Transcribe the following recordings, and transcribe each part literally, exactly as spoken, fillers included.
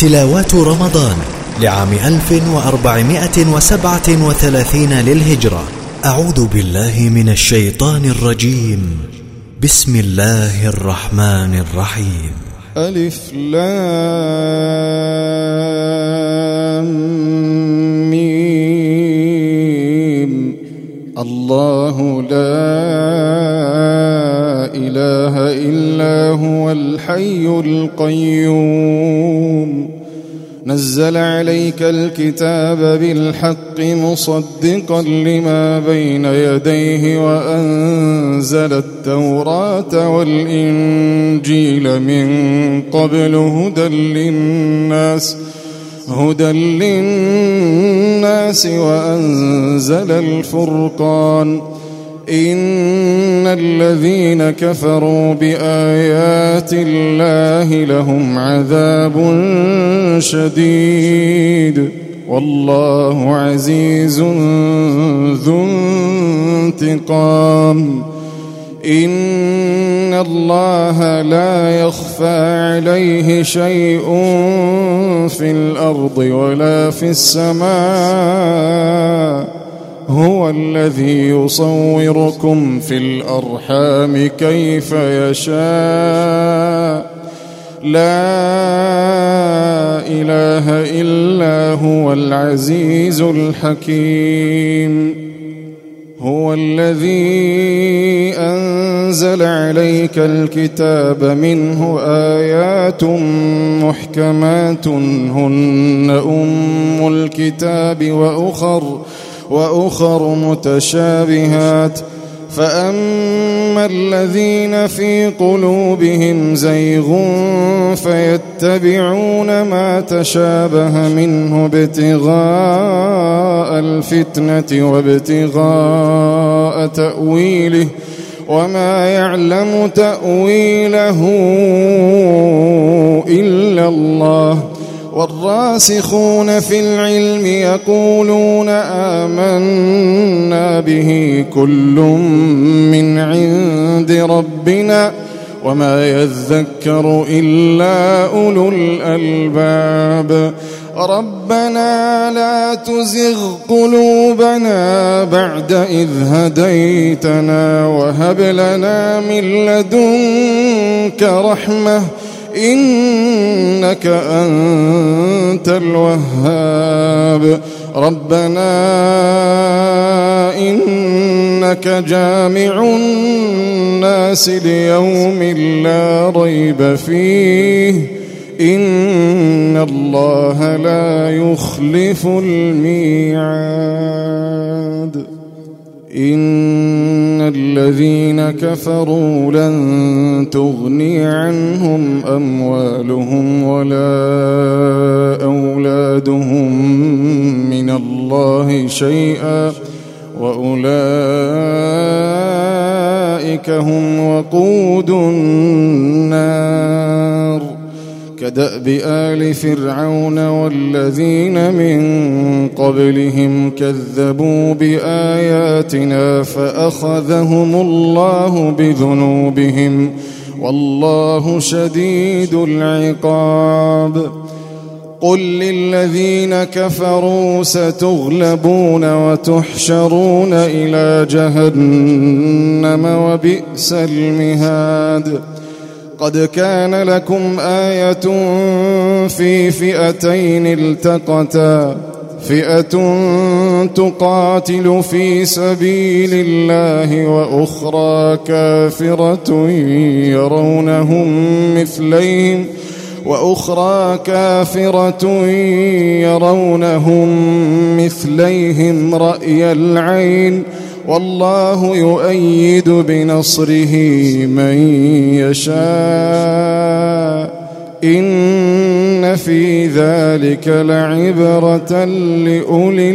تلاوات رمضان لعام ألف وأربعمائة وسبعة وثلاثين للهجرة. أعوذ بالله من الشيطان الرجيم. بسم الله الرحمن الرحيم. ألف لام ميم. الله لا إله إلا هو الحي القيوم. نزل عليك الكتاب بالحق مصدقا لما بين يديه وأنزل التوراة والإنجيل من قبل هدى للناس هدى للناس وأنزل الفرقان. إن الذين كفروا بآيات الله لهم عذاب شديد والله عزيز ذو انتقام. إن الله لا يخفى عليه شيء في الأرض ولا في السماء. هو الذي يصوركم في الأرحام كيف يشاء. لا إله إلا هو العزيز الحكيم. هو الذي أنزل عليك الكتاب منه آيات محكمات هن أم الكتاب وأخر وأخر متشابهات. فأما الذين في قلوبهم زيغ فيتبعون ما تشابه منه ابتغاء الفتنة وابتغاء تأويله وما يعلم تأويله إلا الله. والراسخون في العلم يقولون آمنا به كل من عند ربنا وما يذكر إلا أولو الألباب. ربنا لا تزغ قلوبنا بعد إذ هديتنا وهب لنا من لدنك رحمة إنك أنت الوهاب. ربنا إنك جامع الناس ليوم لا ريب فيه إن الله لا يخلف الميعاد. إن الذين كفروا لن تغني عنهم أموالهم ولا أولادهم من الله شيئا وأولئك هم وقود النار. كدأب آل فرعون والذين من قبلهم كذبوا بآياتنا فأخذهم الله بذنوبهم والله شديد العقاب. قل للذين كفروا ستغلبون وتحشرون إلى جهنم وبئس المهاد. قد كان لكم آية في فئتين التقتا فئة تقاتل في سبيل الله وأخرى كافرة يرونهم مثليهم وأخرى كافرة يرونهم مثليهم رأي العين والله يؤيد بنصره من يشاء. إن في ذلك لعبرة لأولي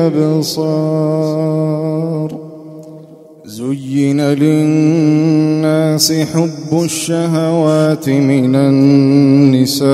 الأبصار. زين للناس حب الشهوات من النساء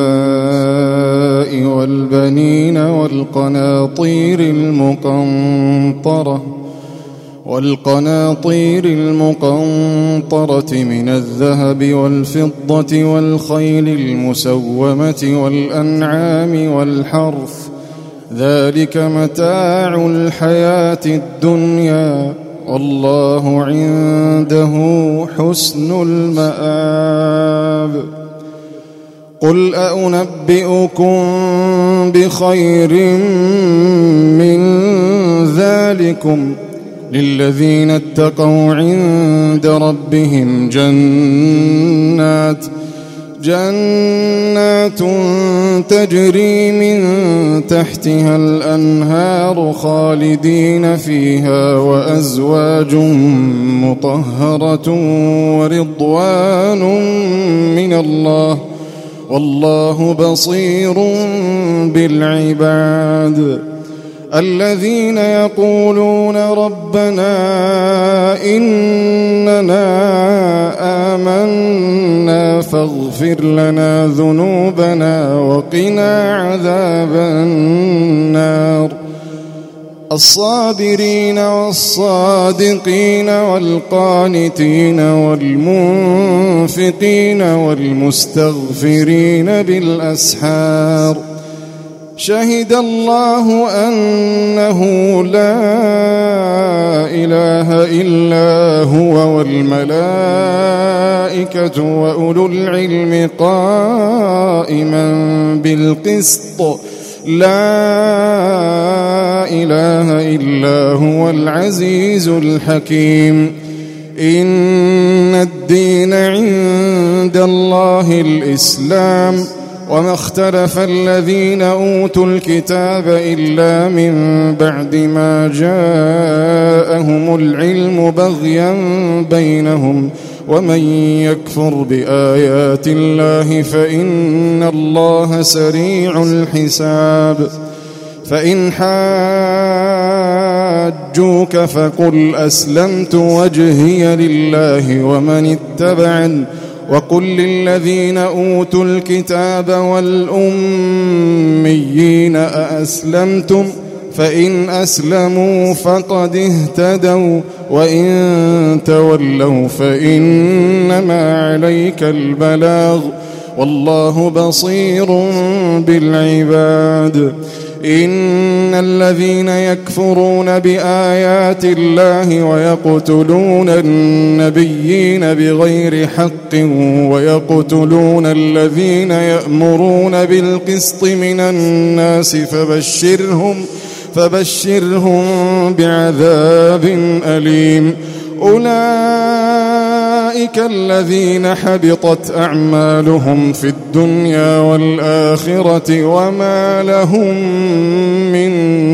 والبنين والقناطير المقنطرة والقناطير المقنطرة من الذهب والفضة والخيل المسومة والأنعام والحرث ذلك متاع الحياة الدنيا والله عنده حسن المآب. قل أنبئكم بخير من ذلكم للذين اتقوا عند ربهم جنات جنات تجري من تحتها الأنهار خالدين فيها وأزواج مطهرة ورضوان من الله والله بصير بالعباد. الذين يقولون ربنا إننا آمنا فاغفر لنا ذنوبنا وقنا عذاب النار. الصابرين والصادقين والقانتين والمنفقين والمستغفرين بالأسحار. شهد الله أنه لا إله إلا هو والملائكة وأولو العلم قائما بالقسط لا إله إلا هو العزيز الحكيم. إن الدين عند الله الإسلام وما اختلف الذين أوتوا الكتاب إلا من بعد ما جاءهم العلم بغيا بينهم ومن يكفر بآيات الله فإن الله سريع الحساب. فإن حاجوك فقل أسلمت وجهي لله ومن اتبعني وقل للذين أوتوا الكتاب والأميين أأسلمتم فإن أسلموا فقد اهتدوا وإن تولوا فإنما عليك البلاغ والله بصير بالعباد. إن الذين يكفرون بآيات الله ويقتلون النبيين بغير حق ويقتلون الذين يأمرون بالقسط من الناس فبشرهم فبشرهم بعذاب أليم. أولئك الذين حبطت أعمالهم في الدنيا والآخرة وما لهم من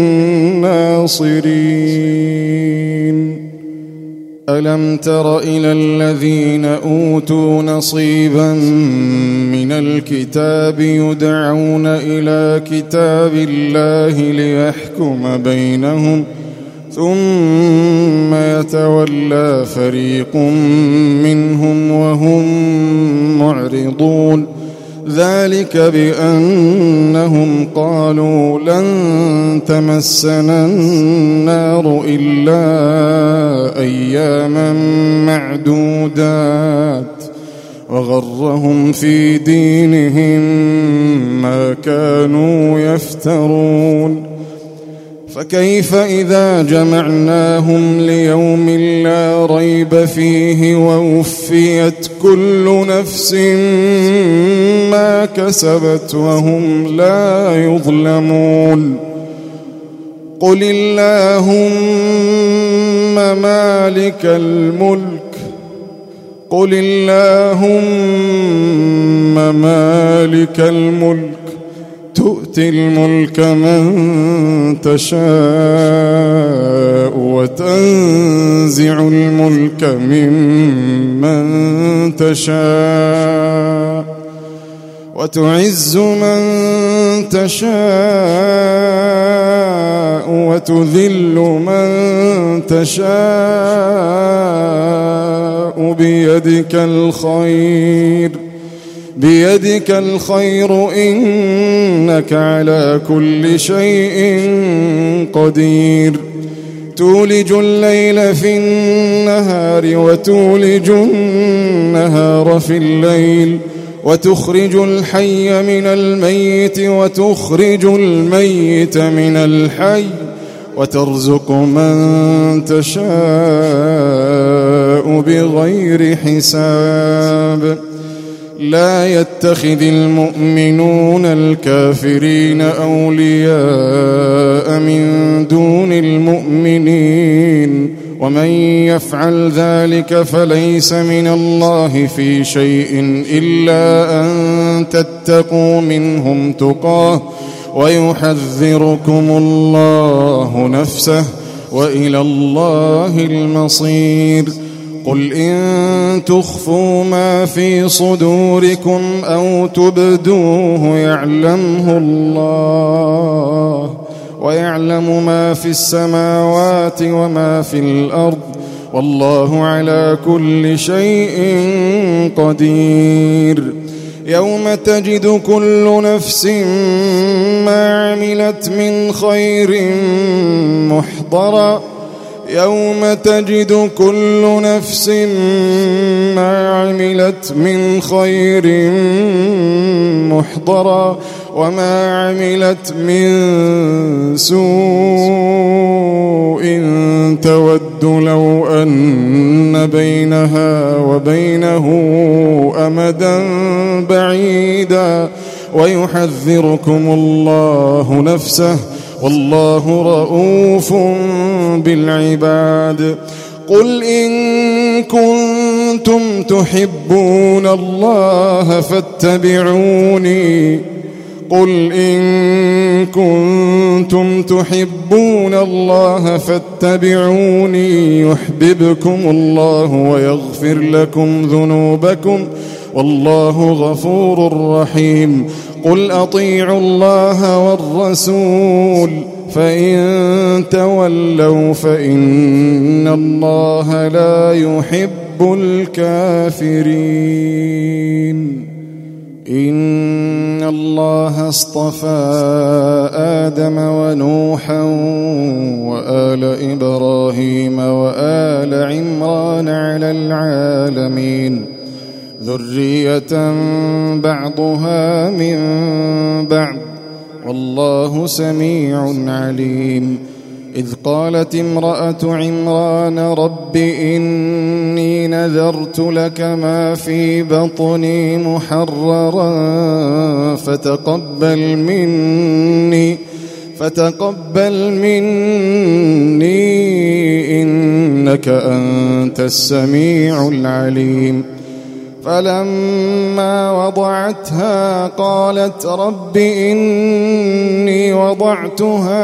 ناصرين. ألم تر إلى الذين أوتوا نصيبا من الكتاب يدعون إلى كتاب الله ليحكم بينهم ثم يتولى فريق منهم وهم معرضون. ذلك بأنهم قالوا لن تمسنا النار إلا أياما معدودات وغرهم في دينهم ما كانوا يفترون. فكيف إذا جمعناهم ليوم لا ريب فيه ووفيت كل نفس ما كسبت وهم لا يظلمون. قل اللهم مالك الملك قل اللهم مالك الملك تؤتي الملك من تشاء وتنزع الملك ممن تشاء وتعز من تشاء وتذل من تشاء بيدك الخير بيدك الخير إنك على كل شيء قدير. تولج الليل في النهار وتولج النهار في الليل وتخرج الحي من الميت وتخرج الميت من الحي وترزق من تشاء بغير حساب لا يتخذ المؤمنون الكافرين أولياء من دون المؤمنين ومن يفعل ذلك فليس من الله في شيء إلا أن تتقوا منهم تقاه ويحذركم الله نفسه وإلى الله المصير قل إن تخفوا ما في صدوركم أو تبدوه يعلمه الله ويعلم ما في السماوات وما في الأرض والله على كل شيء قدير يوم تجد كل نفس ما عملت من خير محضرا يوم تجد كل نفس ما عملت من خير محضرا وما عملت من سوء تود لو أن بينها وبينه أمدا بعيدا ويحذركم الله نفسه والله رؤوف بالعباد قل إن كنتم تحبون الله فاتبعوني قل إن كنتم تحبون الله فاتبعوني يحببكم الله ويغفر لكم ذنوبكم والله غفور رحيم قل أطيعوا الله والرسول فإن تولوا فإن الله لا يحب الكافرين إن الله اصطفى آدم ونوحا وآل إبراهيم وآل عمران على العالمين ذرية بعضها من بعض والله سميع عليم إذ قالت امرأة عمران رب إني نذرت لك ما في بطني محررا فتقبل مني فتقبل مني إنك أنت السميع العليم فلما وضعتها قالت رب إني وضعتها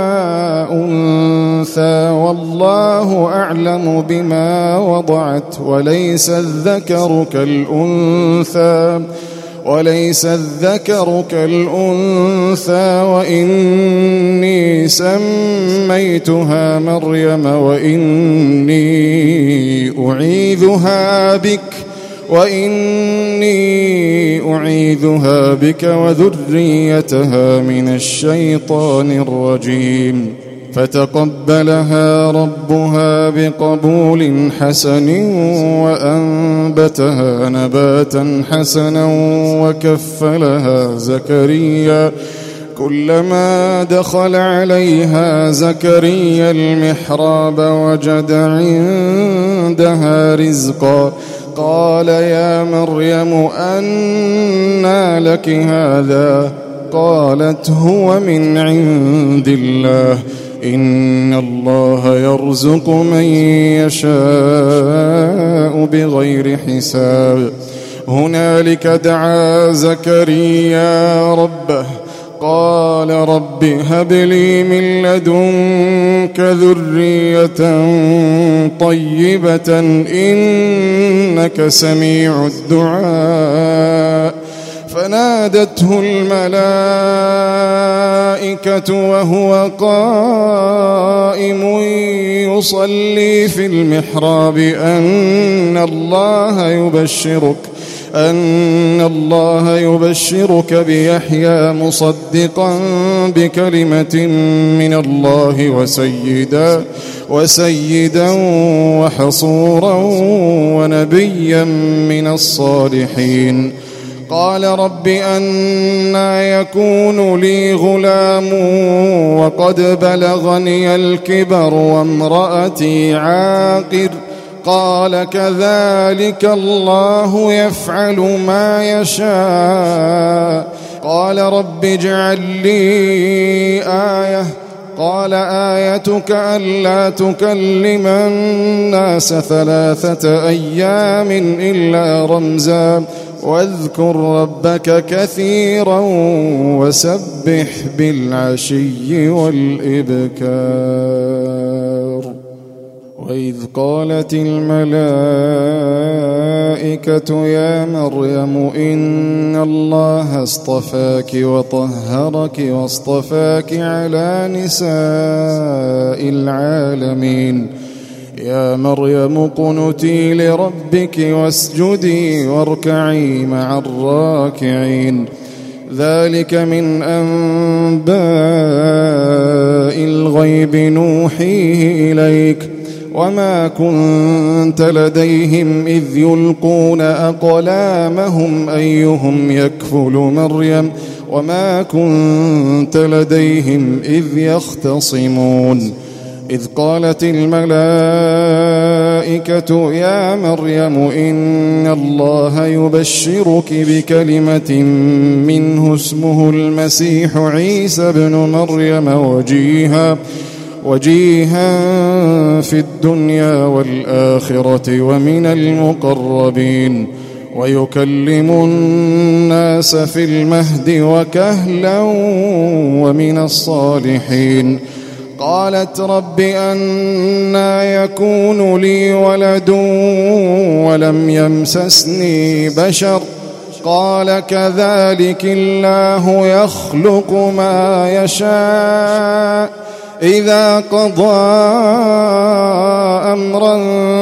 أنثى والله أعلم بما وضعت وليس الذكر كالأنثى وليس الذكر كالأنثى وإني سميتها مريم وإني أعيذها بك وإني أعيذها بك وذريتها من الشيطان الرجيم فتقبلها ربها بقبول حسن وأنبتها نباتا حسنا وكفلها زكريا كلما دخل عليها زكريا المحراب وجد عندها رزقا قال يا مريم أنى لك هذا قالت هو من عند الله إن الله يرزق من يشاء بغير حساب هنالك دعا زكريا ربه قال رب هب لي من لدنك ذرية طيبة إنك سميع الدعاء فنادته الملائكة وهو قائم يصلي في المحراب أن الله يبشرك أن الله يبشرك بيحيى مصدقا بكلمة من الله وسيدا وسيدا وحصورا ونبيا من الصالحين. قال رب أنى يكون لي غلام وقد بلغني الكبر وامرأتي عاقر قال كذلك الله يفعل ما يشاء. قال رب اجعل لي آية قال آيتك ألا تكلم الناس ثلاثة أيام إلا رمزا واذكر ربك كثيرا وسبح بالعشي والإبكار. وإذ قالت الملائكة يا مريم إن الله اصطفاك وطهرك واصطفاك على نساء العالمين يا مريم قنتي لربك واسجدي واركعي مع الراكعين. ذلك من أنباء الغيب نوحيه إليك وما كنت لديهم إذ يلقون أقلامهم أيهم يكفل مريم وما كنت لديهم إذ يختصمون. إذ قالت الملائكة يا مريم إن الله يبشرك بكلمة منه اسمه المسيح عيسى ابن مريم وجيها وجيها في الدنيا والآخرة ومن المقربين ويكلم الناس في المهد وكهلا ومن الصالحين. قالت رب أنى يكون لي ولد ولم يمسسني بشر قال كذلك الله يخلق ما يشاء إذا قضى أمرا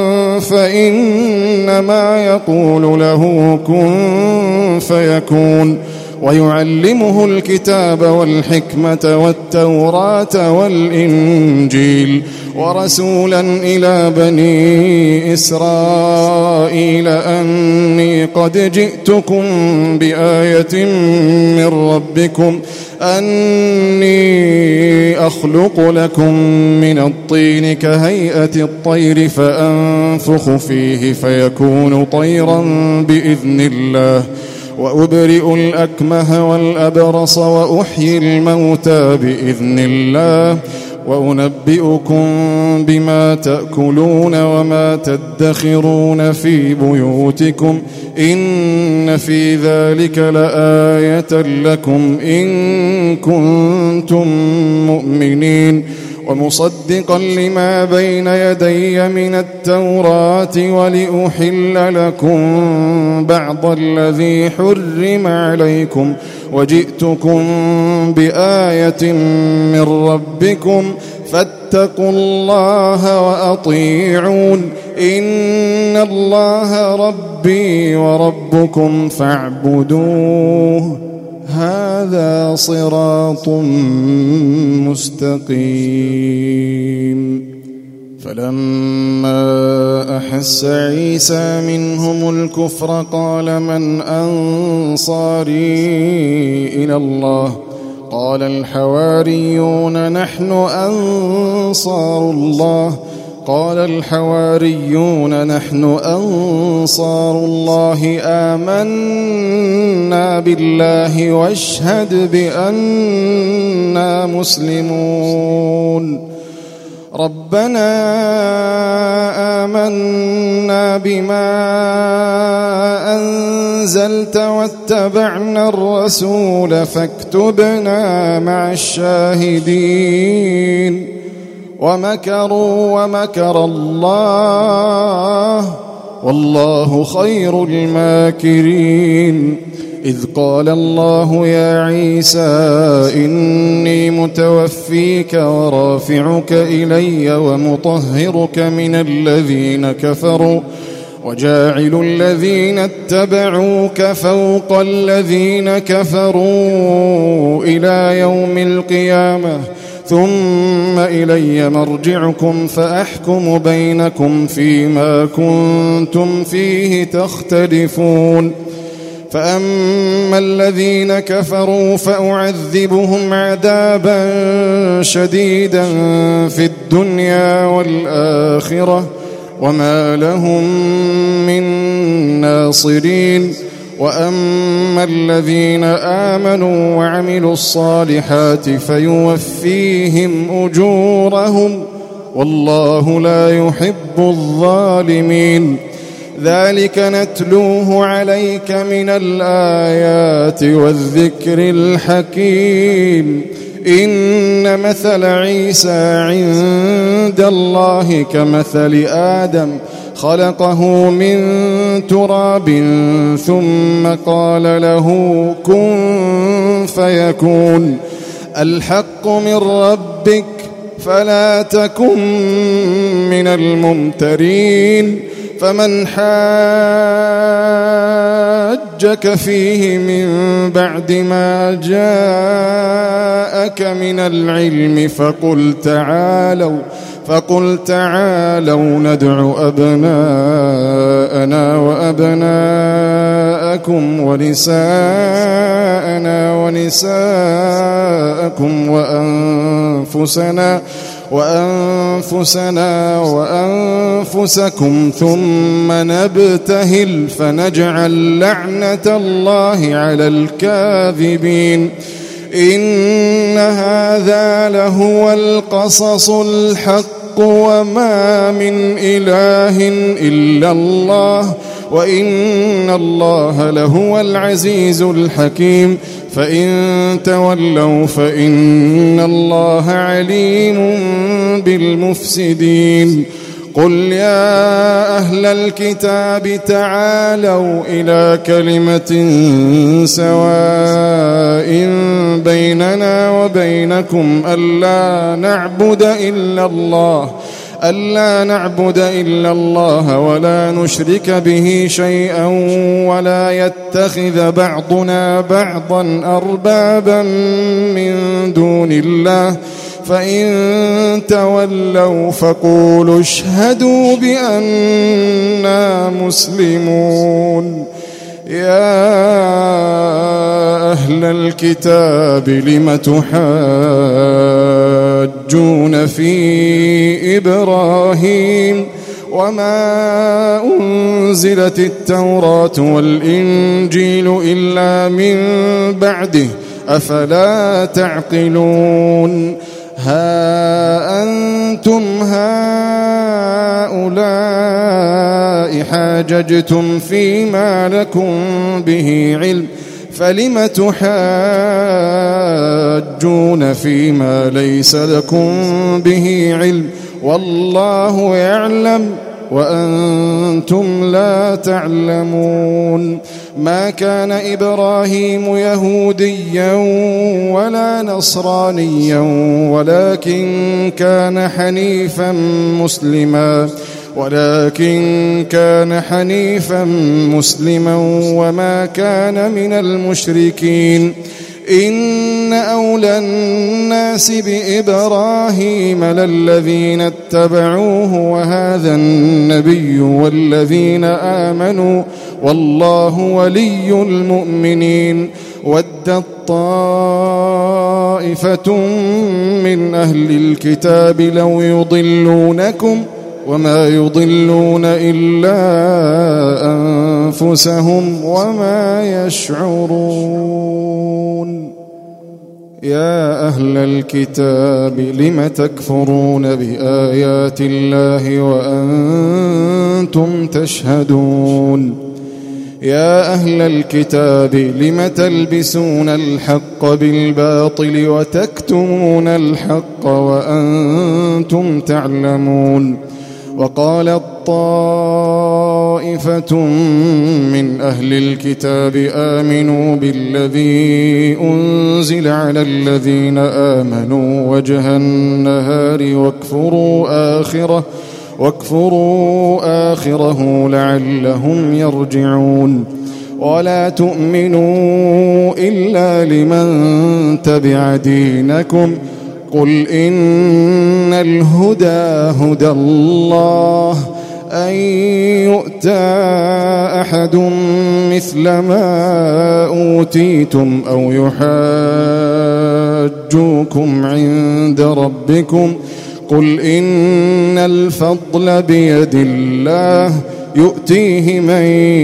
فإنما يقول له كن فيكون. ويعلمه الكتاب والحكمة والتوراة والإنجيل ورسولا إلى بني إسرائيل أني قد جئتكم بآية من ربكم أني أخلق لكم من الطين كهيئة الطير فأنفخ فيه فيكون طيرا بإذن الله وأبرئ الأكمه والأبرص وأحيي الموتى بإذن الله وأنبئكم بما تأكلون وما تدخرون في بيوتكم إن في ذلك لآية لكم إن كنتم مؤمنين. ومصدقا لما بين يدي من التوراة ولأحل لكم بعض الذي حرم عليكم وجئتكم بآية من ربكم فاتقوا الله وأطيعون إن الله ربي وربكم فاعبدوه هذا صراط مستقيم. فلما أحس عيسى منهم الكفر قال من أنصاري إلى الله قال الحواريون نحن أنصار الله قال الحواريون نحن أنصار الله آمنا بالله واشهد بأننا مسلمون. ربنا آمنا بما أنزلت واتبعنا الرسول فاكتبنا مع الشاهدين. ومكروا ومكر الله والله خير الماكرين. إذ قال الله يا عيسى إني متوفيك ورافعك إلي ومطهرك من الذين كفروا وجاعل الذين اتبعوك فوق الذين كفروا إلى يوم القيامة ثم إلي مرجعكم فأحكم بينكم فيما كنتم فيه تختلفون فأما الذين كفروا فأعذبهم عذابا شديدا في الدنيا والآخرة وما لهم من ناصرين وأما الذين آمنوا وعملوا الصالحات فيوفيهم أجورهم والله لا يحب الظالمين ذلك نتلوه عليك من الآيات والذكر الحكيم إن مثل عيسى عند الله كمثل آدم خلقه من تراب ثم قال له كن فيكون الحق من ربك فلا تكن من الممترين فمن حاجك فيه من بعد ما جاءك من العلم فقل تعالوا فقل تعالوا ندع أبناءنا وأبناءكم ونساءنا ونساءكم وأنفسنا وأنفسنا وأنفسكم ثم نبتهل فنجعل لعنة الله على الكاذبين إن هذا لهو القصص الحق وما من إله إلا الله وإن الله لهو العزيز الحكيم فإن تولوا فإن الله عليم بالمفسدين قل يا أهل الكتاب تعالوا إلى كلمة سواء بيننا وبينكم ألا نعبد إلا الله ألا نعبد إلا الله ولا نشرك به شيئا ولا يتخذ بعضنا بعضا أربابا من دون الله فإن تولوا فقولوا اشهدوا بأننا مسلمون يا أهل الكتاب لم تحاجون في إبراهيم وما أنزلت التوراة والإنجيل إلا من بعده أفلا تعقلون ها أنتم هؤلاء حاججتم فيما لكم به علم فلم تحاجون فيما ليس لكم به علم والله يعلم وأنتم لا تعلمون ما كان إبراهيم يهوديا ولا نصرانيا ولكن كان حنيفا مسلما ولكن كان حنيفا مسلما وما كان من المشركين إن أولى الناس بإبراهيم للذين اتبعوه وهذا النبي والذين آمنوا والله ولي المؤمنين ودت طائفة من أهل الكتاب لو يضلونكم وما يضلون إلا أنفسهم وما يشعرون يا أهل الكتاب لم تكفرون بآيات الله وأنتم تشهدون يا أهل الكتاب لم تلبسون الحق بالباطل وتكتمون الحق وأنتم تعلمون وقالت طائفة من أهل الكتاب آمنوا بالذي أنزل على الذين آمنوا وجه النهار واكفروا آخره واكفروا آخره لعلهم يرجعون ولا تؤمنوا إلا لمن تبع دينكم قل إن الهدى هدى الله أن يؤتى أحد مثل ما أوتيتم أو يحاجوكم عند ربكم قل إن الفضل بيد الله يؤتيه من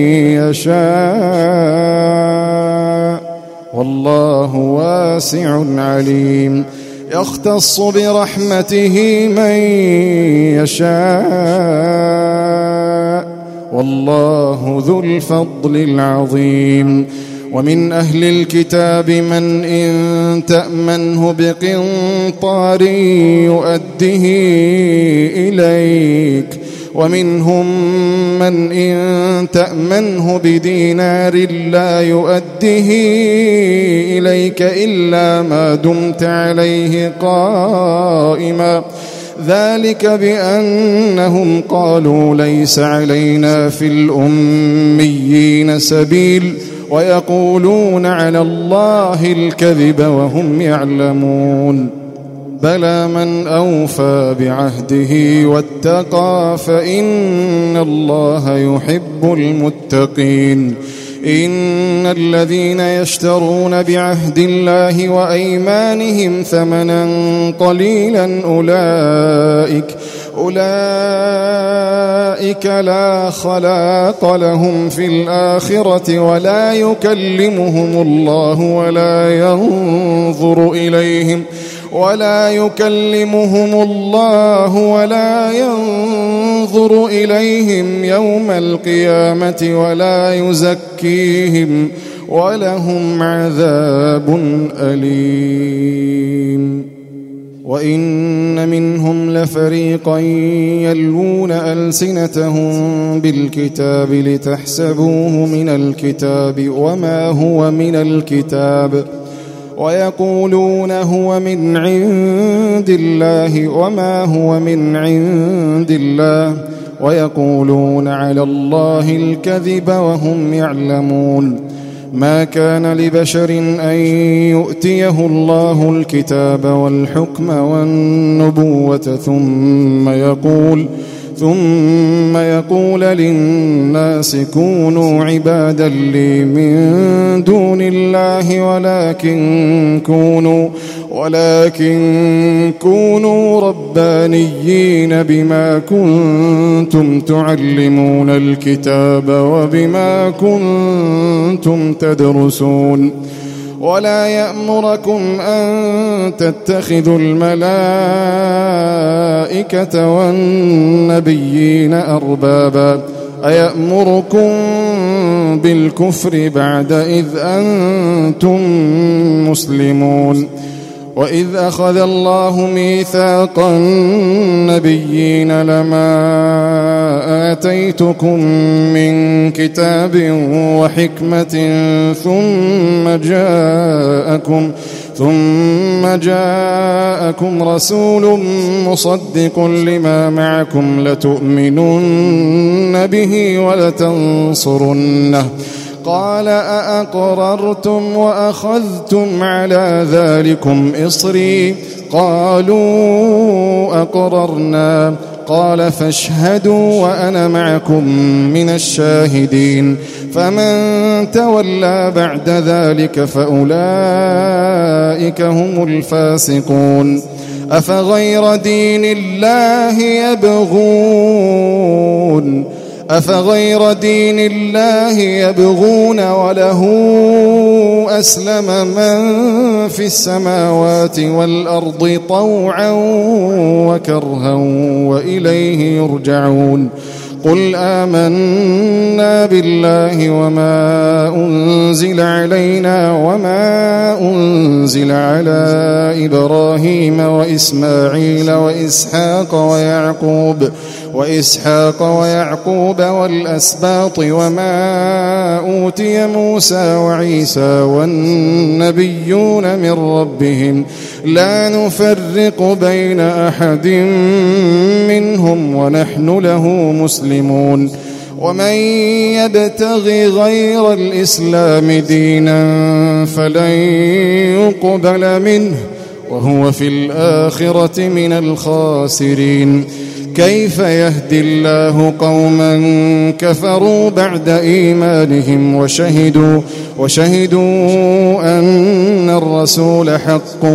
يشاء والله واسع عليم يختص برحمته من يشاء والله ذو الفضل العظيم ومن أهل الكتاب من إن تأمنه بقنطار يؤده إليك ومنهم من إن تأمنه بدينار لا يؤده إليك إلا ما دمت عليه قائما ذلك بأنهم قالوا ليس علينا في الأميين سبيل ويقولون على الله الكذب وهم يعلمون بلى من أوفى بعهده واتقى فإن الله يحب المتقين إن الذين يشترون بعهد الله وأيمانهم ثمنا قليلا أولئك أولئك لا خلاق لهم في الآخرة ولا يكلمهم الله ولا ينظر إليهم ولا يكلمهم الله ولا ينظر إليهم يوم القيامة ولا يزكيهم ولهم عذاب أليم وإن منهم لفريقا يلوون ألسنتهم بالكتاب لتحسبوه من الكتاب وما هو من الكتاب ويقولون هو من عند الله وما هو من عند الله ويقولون على الله الكذب وهم يعلمون ما كان لبشر أن يؤتيه الله الكتاب والحكم والنبوة ثم يقول ثم يقول للناس كونوا عبادا لي من دون الله ولكن كونوا ولكن كونوا ربانيين بما كنتم تعلمون الكتاب وبما كنتم تدرسون ولا يأمركم أن تتخذوا الملائكة والنبيين أربابا أيأمركم بالكفر بعد إذ أنتم مسلمون وإذ أخذ الله ميثاق النبيين لما آتيتكم من كتاب وحكمة ثم جاءكم ثم جاءكم رسول مصدق لما معكم لتؤمنن به ولتنصرنه قال أأقررتم وأخذتم على ذلكم إصري قالوا أقررنا قال فاشهدوا وأنا معكم من الشاهدين فمن تولى بعد ذلك فأولئك هم الفاسقون أفغير دين الله يبغون أفغير دين الله يبغون وله أسلم من في السماوات والأرض طوعا وكرها وإليه يرجعون قل آمنا بالله وما أنزل علينا وما أنزل على إبراهيم وإسماعيل وإسحاق ويعقوب وإسحاق ويعقوب والأسباط وما أوتي موسى وعيسى والنبيون من ربهم لا نفرق بين أحد منهم ونحن له مسلمون ومن يبتغي غير الإسلام دينا فلن يقبل منه وهو في الآخرة من الخاسرين كيف يهدي الله قوما كفروا بعد إيمانهم وشهدوا, وشهدوا أن الرسول حق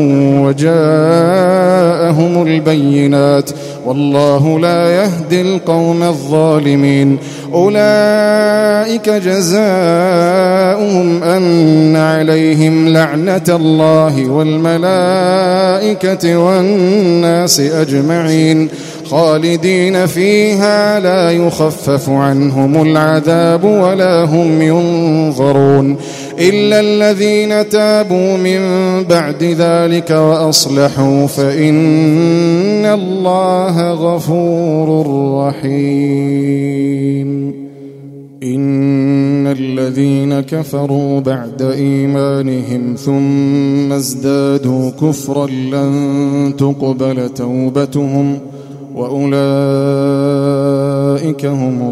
وجاءهم البينات والله لا يهدي القوم الظالمين أولئك جزاؤهم أن عليهم لعنة الله والملائكة والناس أجمعين خالدين فيها لا يخفف عنهم العذاب ولا هم ينظرون إلا الذين تابوا من بعد ذلك وأصلحوا فإن الله غفور رحيم إن الذين كفروا بعد إيمانهم ثم ازدادوا كفرا لن تقبل توبتهم وأولئك هم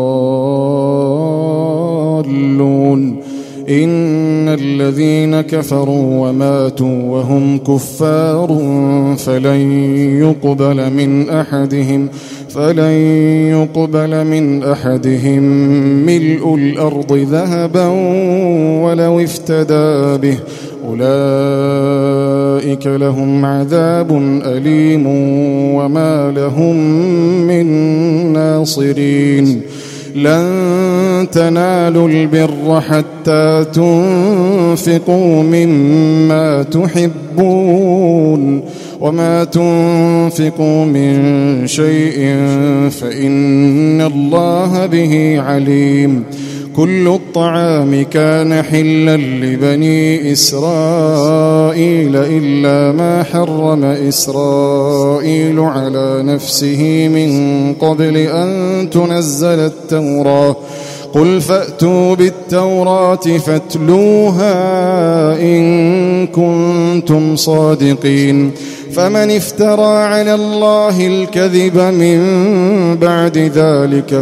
الضالون إن الذين كفروا وماتوا وهم كفار فلن يقبل من أحدهم فلن يقبل من أحدهم ملء الأرض ذهبا ولو افتدى به أولئك لهم عذاب أليم وما لهم من ناصرين لن تنالوا البر حتى تنفقوا مما تحبون وما تنفقوا من شيء فإن الله به عليم كل الطعام كان حلا لبني إسرائيل إلا ما حرم إسرائيل على نفسه من قبل أن تنزل التوراة قل فأتوا بالتوراة فاتلوها إن كنتم صادقين فمن افترى على الله الكذب من بعد ذلك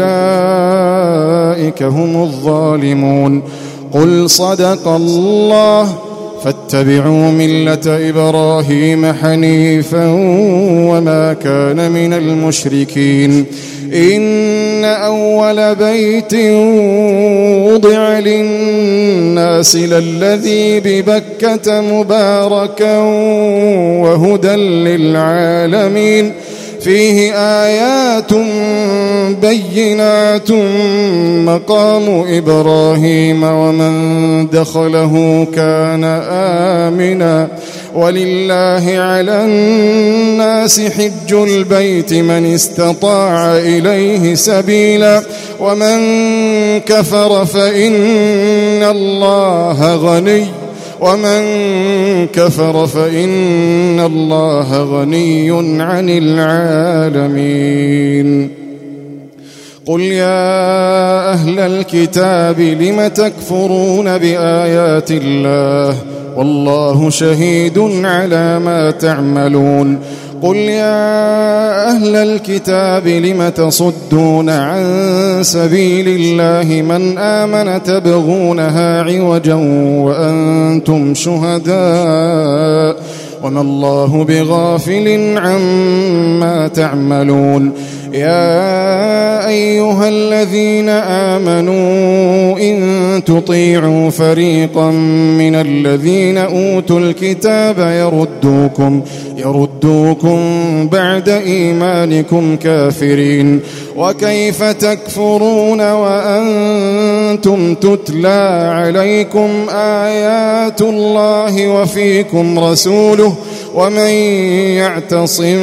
فأولئك هم الظالمون قل صدق الله فاتبعوا ملة إبراهيم حنيفا وما كان من المشركين إن أول بيت وضع للناس للذي ببكة مباركا وهدى للعالمين فيه آيات بينات مقام إبراهيم ومن دخله كان آمنا ولله على الناس حج البيت من استطاع إليه سبيلا ومن كفر فإن الله غني ومن كفر فإن الله غني عن العالمين قل يا أهل الكتاب لم تكفرون بآيات الله والله شهيد على ما تعملون قل يا أهل الكتاب لم تصدون عن سبيل الله من آمن تبغونها عوجا وأنتم شهداء وما الله بغافل عما تعملون يا أيها الذين آمنوا إن تطيعوا فريقا من الذين أوتوا الكتاب يردوكم يردوكم بعد إيمانكم كافرين وكيف تكفرون وأنتم تتلى عليكم آيات الله وفيكم رسوله ومن يعتصم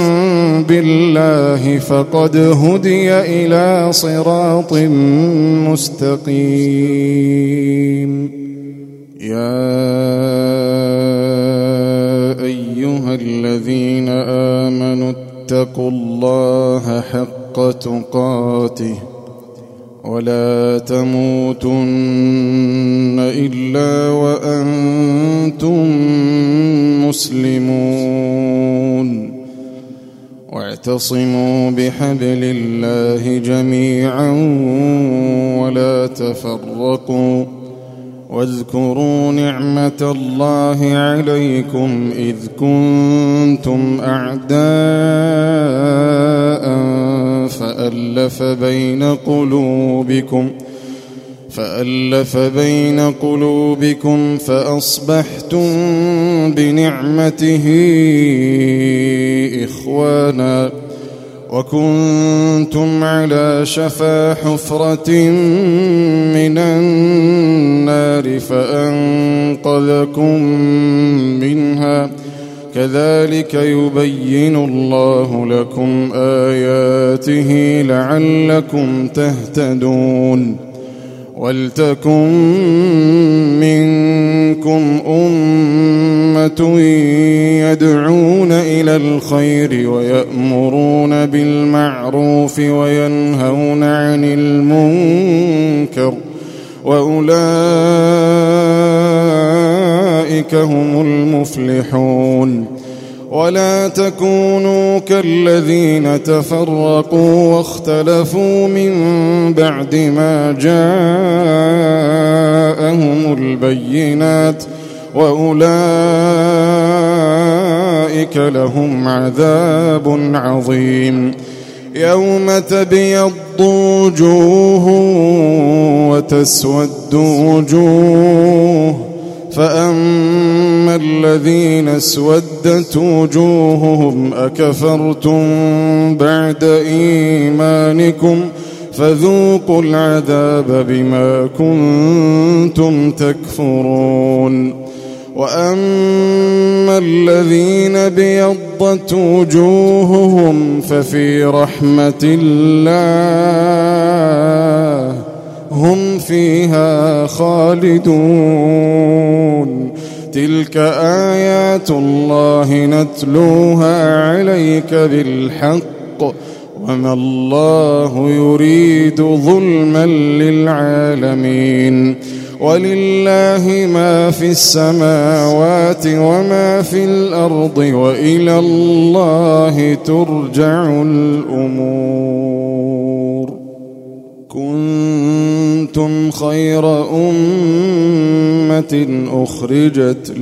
بالله فقد هدي إلى صراط مستقيم يا أيها الذين آمنوا واتقوا الله حق تقاته ولا تموتن إلا وأنتم مسلمون واعتصموا بحبل الله جميعا ولا تفرقوا واذكروا نعمة الله عليكم إذ كنتم أعداء فألف بين قلوبكم فألف بين قلوبكم فأصبحتم بنعمته إخوانا وكنتم على شفا حفرة من النار فأنقذكم منها كذلك يبين الله لكم آياته لعلكم تهتدون ولتكن منكم أمة يدعون إلى الخير ويأمرون بالمعروف وينهون عن المنكر وأولئك هم المفلحون ولا تكونوا كالذين تفرقوا واختلفوا من بعد ما جاءهم البينات وأولئك لهم عذاب عظيم يوم تبيض وجوه وتسود وجوه فأما الذين اسودت وجوههم أكفرتم بعد إيمانكم فذوقوا العذاب بما كنتم تكفرون وأما الذين بيضت وجوههم ففي رحمة الله هم فيها خالدون تلك آيات الله نتلوها عليك بالحق وما الله يريد ظلما للعالمين ولله ما في السماوات وما في الأرض وإلى الله ترجع الأمور كنتم خير أمة أخرجت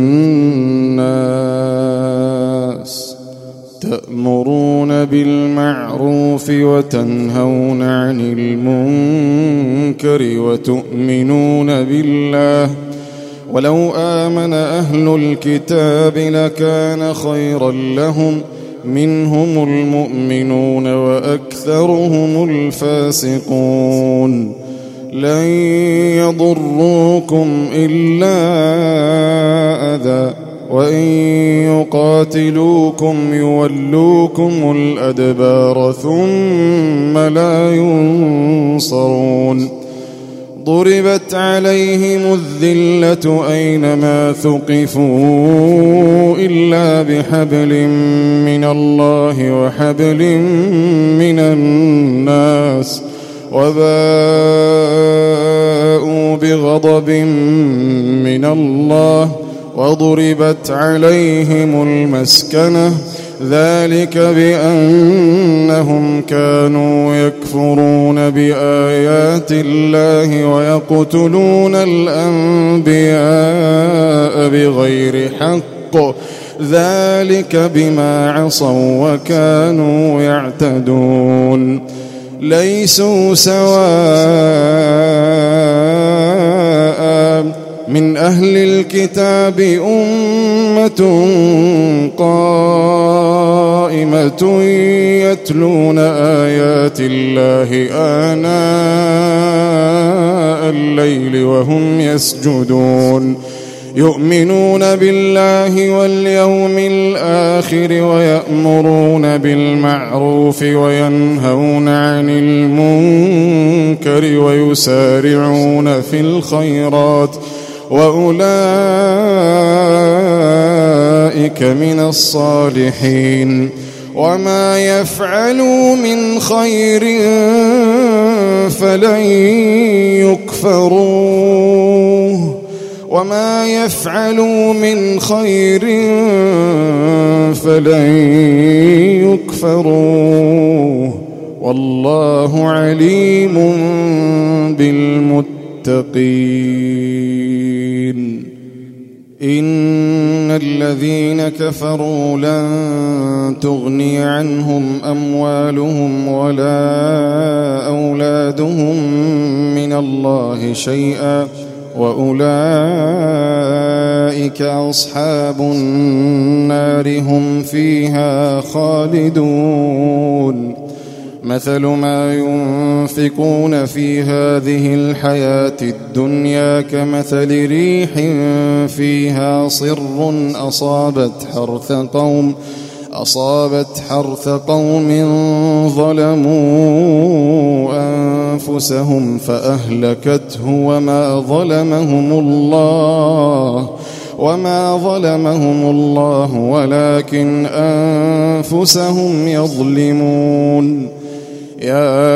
للناس تأمرون بالمعروف وتنهون عن المنكر وتؤمنون بالله ولو آمن أهل الكتاب لكان خيرا لهم منهم المؤمنون وأكثرهم الفاسقون لن يضروكم إلا أذى وإن يقاتلوكم يولوكم الأدبار ثم لا ينصرون ضربت عليهم الذلة أينما ثقفوا إلا بحبل من الله وحبل من الناس وباءوا بغضب من الله وضربت عليهم المسكنة ذلك بأنهم كانوا يكفرون بآيات الله ويقتلون الأنبياء بغير حق ذلك بما عصوا وكانوا يعتدون ليسوا سواء من أهل الكتاب أمة قائمة يتلون آيات الله آناء الليل وهم يسجدون يؤمنون بالله واليوم الآخر ويأمرون بالمعروف وينهون عن المنكر ويسارعون في الخيرات وأولئك من الصالحين وما يفعلوا من خير فلن يكفروه وما يفعلوا من خير فلن يكفروه والله عليم بالمتقين. إن الذين كفروا لن تغني عنهم أموالهم ولا أولادهم من الله شيئا وأولئك أصحاب النار هم فيها خالدون. مثل ما ينفقون في هذه الحياة الدنيا كمثل ريح فيها صر أصابت حرث قوم أصابت حرث قوم ظلموا أنفسهم فأهلكته وما ظلمهم الله وما ظلمهم الله ولكن أنفسهم يظلمون. يا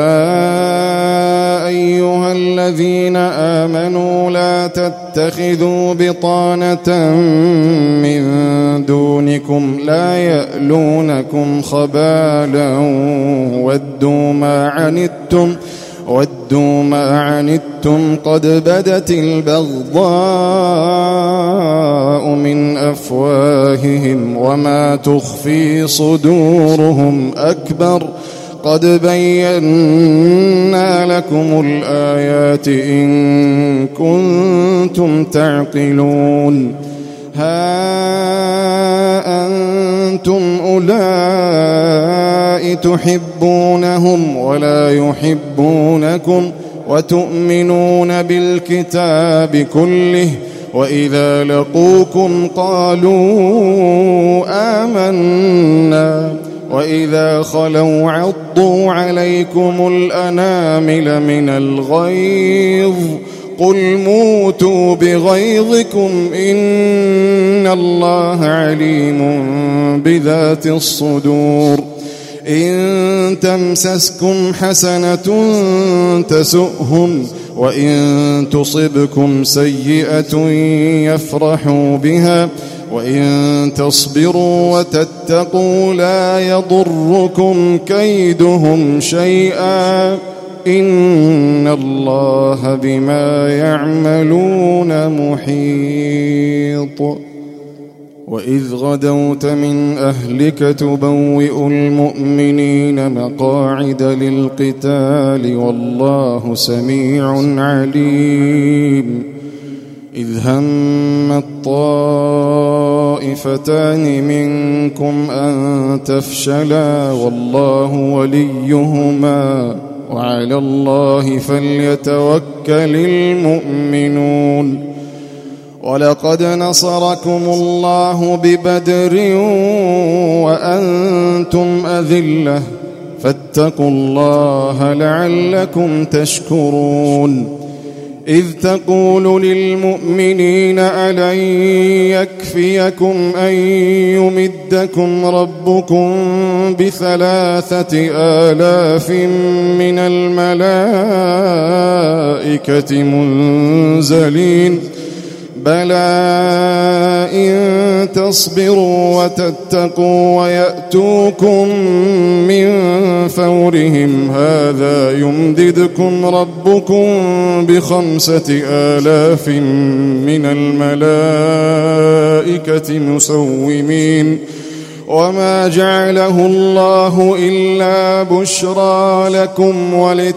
أيها الذين آمنوا لا تتخذوا بطانة من دونكم لا يألونكم خبالا ودوا ما عنتم ودوا ما عنتم قد بدت البغضاء من أفواههم وما تخفي صدورهم أكبر قد بينا لكم الآيات إن كنتم تعقلون. ها أنتم أولئك تحبونهم ولا يحبونكم وتؤمنون بالكتاب كله وإذا لقوكم قالوا آمنا وإذا خلوا عضوا عليكم الأنامل من الغيظ قل موتوا بغيظكم إن الله عليم بذات الصدور. إن تمسسكم حسنة تسؤهم وإن تصبكم سيئة يفرحوا بها وإن تصبروا وتتقوا لا يضركم كيدهم شيئا إن الله بما يعملون محيط. وإذ غدوت من أهلك تبوئ المؤمنين مقاعد للقتال والله سميع عليم. إذ هم الطائفتان منكم أن تفشلا والله وليهما وعلى الله فليتوكل المؤمنون. ولقد نصركم الله ببدر وأنتم أذلة فاتقوا الله لعلكم تشكرون. إذ تقول للمؤمنين ألن يكفيكم أن يمدكم ربكم بثلاثة آلاف من الملائكة منزلين بلى إن تصبروا وتتقوا ويأتوكم من فورهم هذا يمددكم ربكم بخمسة آلاف من الملائكة مسومين وما جعله الله إلا بشرى لكم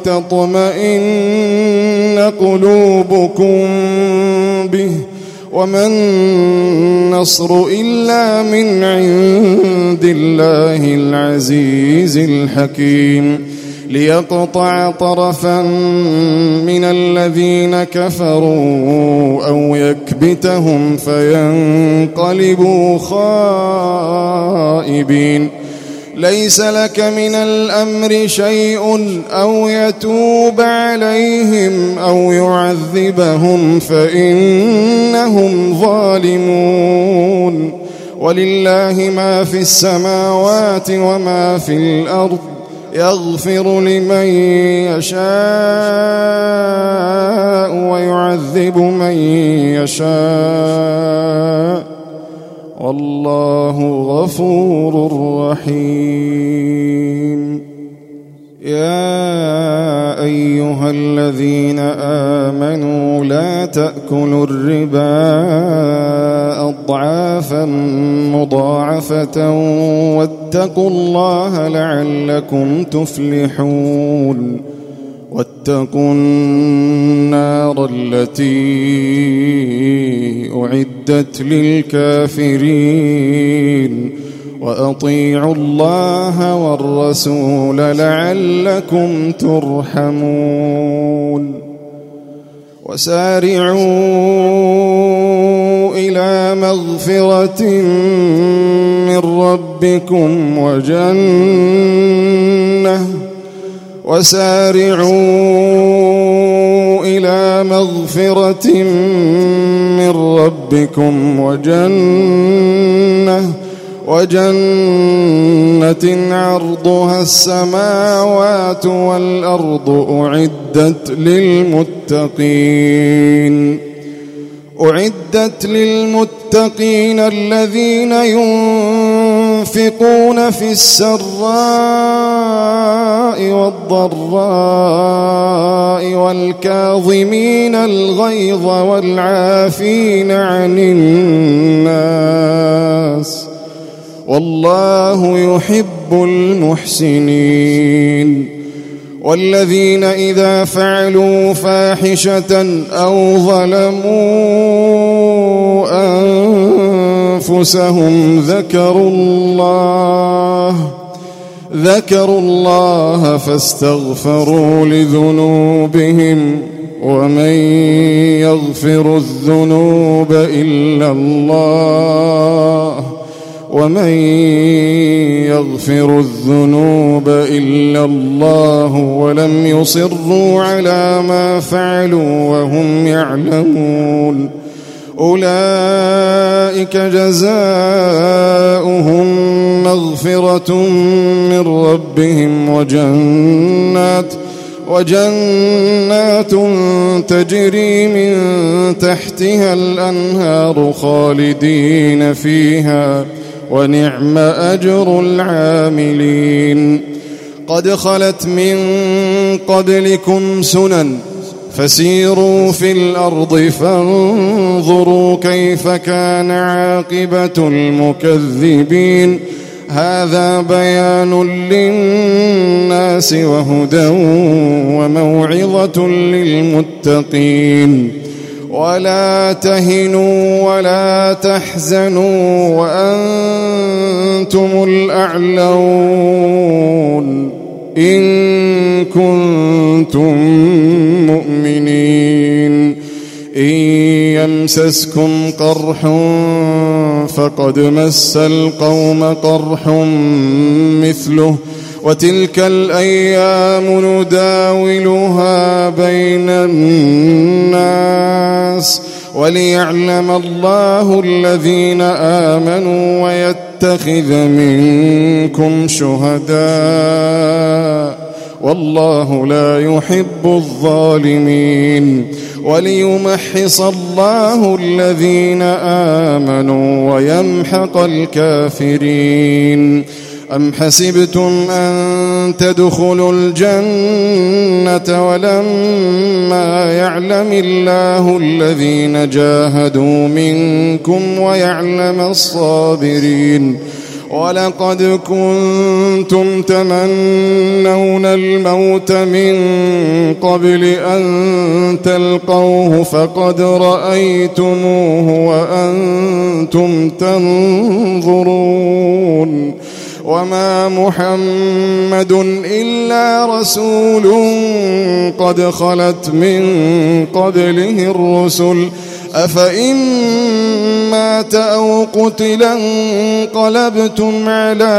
ولتطمئن قلوبكم به وما النصر إلا من عند الله العزيز الحكيم ليقطع طرفا من الذين كفروا أو يكبتهم فينقلبوا خائبين. ليس لك من الأمر شيء أو يتوب عليهم أو يعذبهم فإنهم ظالمون ولله ما في السماوات وما في الأرض يغفر لمن يشاء ويعذب من يشاء والله غفور رحيم. يا أيها الذين آمنوا لا تأكلوا الربا أضعافا مضاعفة واتقوا الله لعلكم تفلحون. واتقوا النار التي أعدت للكافرين وأطيعوا الله والرسول لعلكم ترحمون. وسارعوا إلى مغفرة من ربكم وجنة وسارعوا إلى مغفرة من ربكم وجنة وجنة عرضها السماوات والأرض أعدت للمتقين أعدت للمتقين الذين ينفقون في السراء والضراء والكاظمين الغيظ والعافين عن الناس والله يحب المحسنين. والذين إذا فعلوا فاحشة أو ظلموا أنفسهم ذكروا الله ذكروا الله فاستغفروا لذنوبهم ومن يغفر الذنوب إلا الله ومن يغفر الذنوب إلا الله ولم يصروا على ما فعلوا وهم يعلمون أولئك جزاؤهم مغفرة من ربهم وجنات وجنات تجري من تحتها الأنهار خالدين فيها ونعم أجر العاملين. قد خلت من قبلكم سنن فسيروا في الأرض فانظروا كيف كان عاقبة المكذبين. هذا بيان للناس وهدى وموعظة للمتقين. ولا تهنوا ولا تحزنوا وأنتم الأعلون إن كنتم مؤمنين. إن يمسسكم قرح فقد مس القوم قرح مثله وتلك الأيام نداولها بين الناس وليعلم الله الذين آمنوا ويتخذ منكم شهداء والله لا يحب الظالمين. وليمحص الله الذين آمنوا ويمحق الكافرين. أم حسبتم أن تدخلوا الجنة ولما يعلم الله الذين جاهدوا منكم ويعلم الصابرين. ولقد كنتم تمنون الموت من قبل أن تلقوه فقد رأيتموه وأنتم تنظرون. وما محمد إلا رسول قد خلت من قبله الرسل أفإن مات أو قتل انقلبتم على